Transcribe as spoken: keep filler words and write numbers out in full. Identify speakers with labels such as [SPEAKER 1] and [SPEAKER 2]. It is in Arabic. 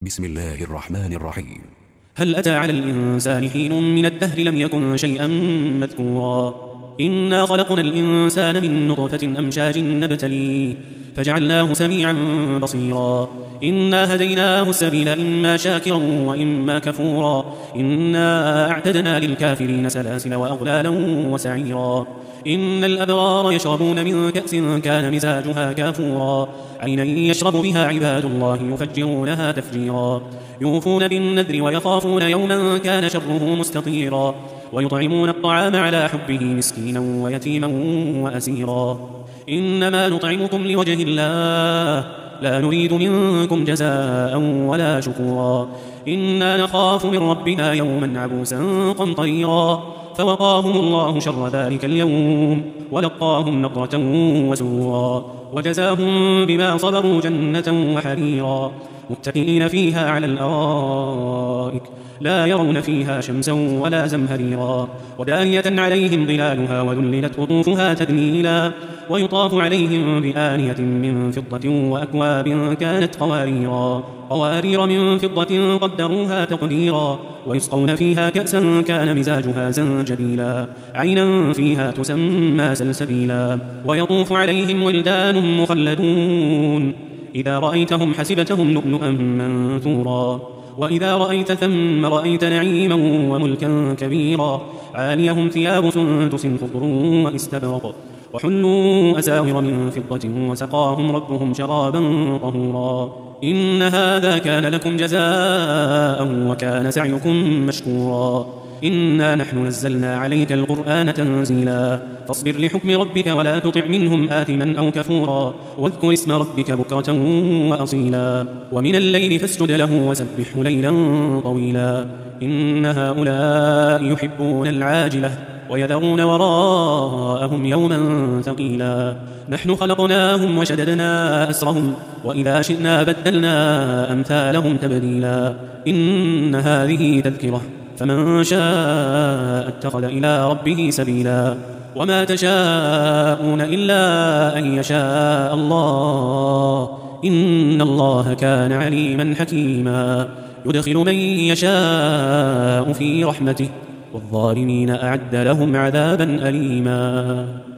[SPEAKER 1] بسم الله الرحمن الرحيم.
[SPEAKER 2] هل أتى على الإنسان حين من الدهر لم يكن شيئا مذكورا إنا خلقنا الإنسان من نطفة أمشاج نبتليه فجعلناه سميعا بصيرا إنا هديناه السبيل إما شاكرا وإما كفورا إنا أعتدنا للكافرين سلاسل وأغلالا وسعيرا إن الأبرار يشربون من كأس كان مزاجها كافورا عينا يشرب بها عباد الله يفجرونها تفجيرا يوفون بالنذر ويخافون يوما كان شره مستطيرا ويطعمون الطعام على حبه مسكينا ويتيما وأسيرا إنما نطعمكم لوجه الله لا نريد منكم جزاء ولا شكورا إنا نخاف من ربنا يوما عبوسا قمطريرا فوقاهم الله شر ذلك اليوم ولقاهم نضرة وسرورا وجزاهم بما صبروا جنة وحريرا متكئين فيها على الأرائك لا يرون فيها شمسا ولا زمهريرا ودانية عليهم ظلالها وذللت قطوفها تذليلا ويطاف عليهم بآنية من فضة وأكواب كانت قواريرا قوارير من فضة قدروها تقديرا ويسقون فيها كأسا كان مزاجها زنجبيلا عينا فيها تسمى سلسبيلا ويطوف عليهم ولدان مخلدون إذا رأيتهم حسبتهم لؤلؤا منثورا وإذا رأيت ثم رأيت نعيما وملكا كبيرا عاليهم ثياب سندس خضر واستبرق وحلوا أساور من فضة وسقاهم ربهم شرابا طهورا إن هذا كان لكم جزاء وكان سعيكم مشكورا إنا نحن نزلنا عليك القرآن تنزيلا فاصبر لحكم ربك ولا تطع منهم آثما أو كفورا واذكر اسم ربك بكرة وأصيلا ومن الليل فاسجد له وسبحه ليلا طويلا إن هؤلاء يحبون العاجلة ويذرون وراءهم يوما ثقيلا نحن خلقناهم وشددنا أسرهم وإذا شئنا بدلنا أمثالهم تبديلا إن هذه تذكرة فمن شاء اتخذ إلى ربه سبيلا وما تشاءون إلا أن يشاء الله إن الله كان عليما حكيما يدخل من يشاء في رحمته والظالمين أعد لهم عذابا أليما.